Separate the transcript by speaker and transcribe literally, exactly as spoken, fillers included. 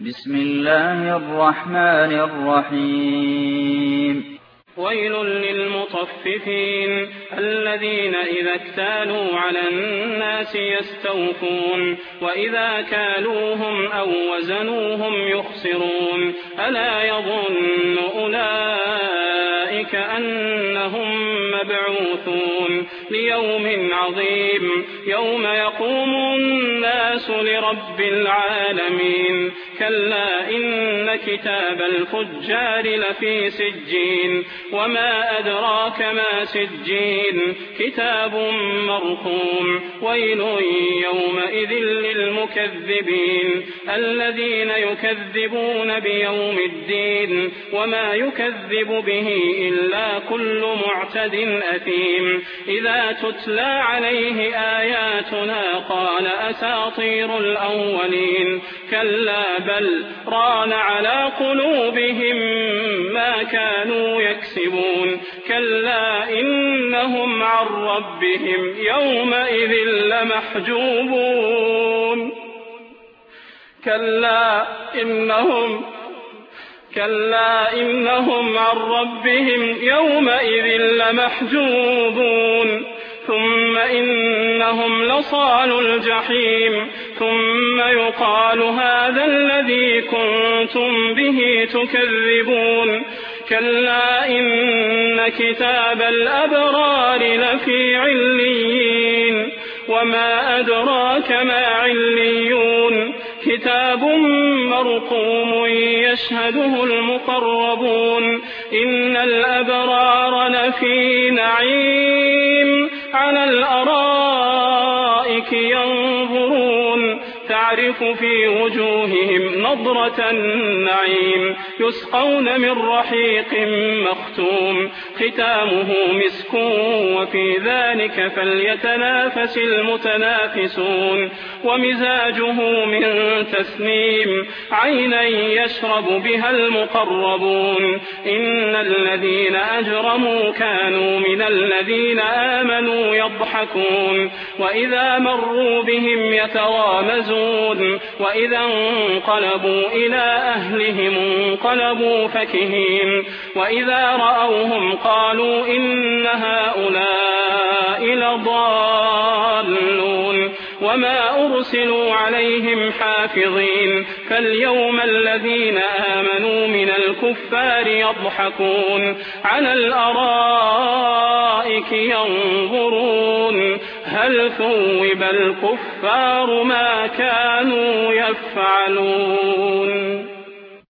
Speaker 1: بسم الله الرحمن الرحيم.
Speaker 2: ويل للمطففين الذين إذا اكتالوا على الناس يستوفون وإذا كالوهم أو وزنوهم يخسرون ألا يظن أولئك أنهم مبعوثون ليوم عظيم يوم يقوم الناس لرب العالمين كلا إن كتاب الفجار لفي سجين وما أدراك ما سجين كتاب مرقوم ويل يومئذ للمكذبين الذين يكذبون بيوم الدين وما يكذب به إلا كل معتد أثيم إذا تتلى عليه آياتنا قال أساطير الأولين كلا بل ران على قلوبهم ما كانوا يكسبون كلا إنهم عن ربهم يومئذ لمحجوبون كلا إنهم كلا إنهم عن ربهم يومئذ لمحجوبون ثم إنهم لصالوا الجحيم ثم يقال هذا الذي كنتم به تكذبون كلا إن كتاب الأبرار لفي عليين وما أدراك ما عليون كتاب مرقوم يشهده المقربون إن الأبرار لفي نعيم على الأرائك ينظرون تعرف في وجوههم نضرة النعيم يسقون من رحيق مختوم ختامه مسك وفي ذلك فليتنافس المتنافسون ومزاجه من تسنيم عينا يشرب بها المقربون إن الذين أجرموا كانوا من الذين آمنوا يضحكون وإذا مروا بهم يتغامزون وإذا انقلبوا إلى أهلهم انقلبوا فكهين وإذا رأوهم قالوا إن هؤلاء لضالون وما أرسلوا عليهم حافظين فاليوم الذين آمنوا من الكفار يضحكون على الأرائك ينظرون هل ثوب الكفار ما كانوا يفعلون.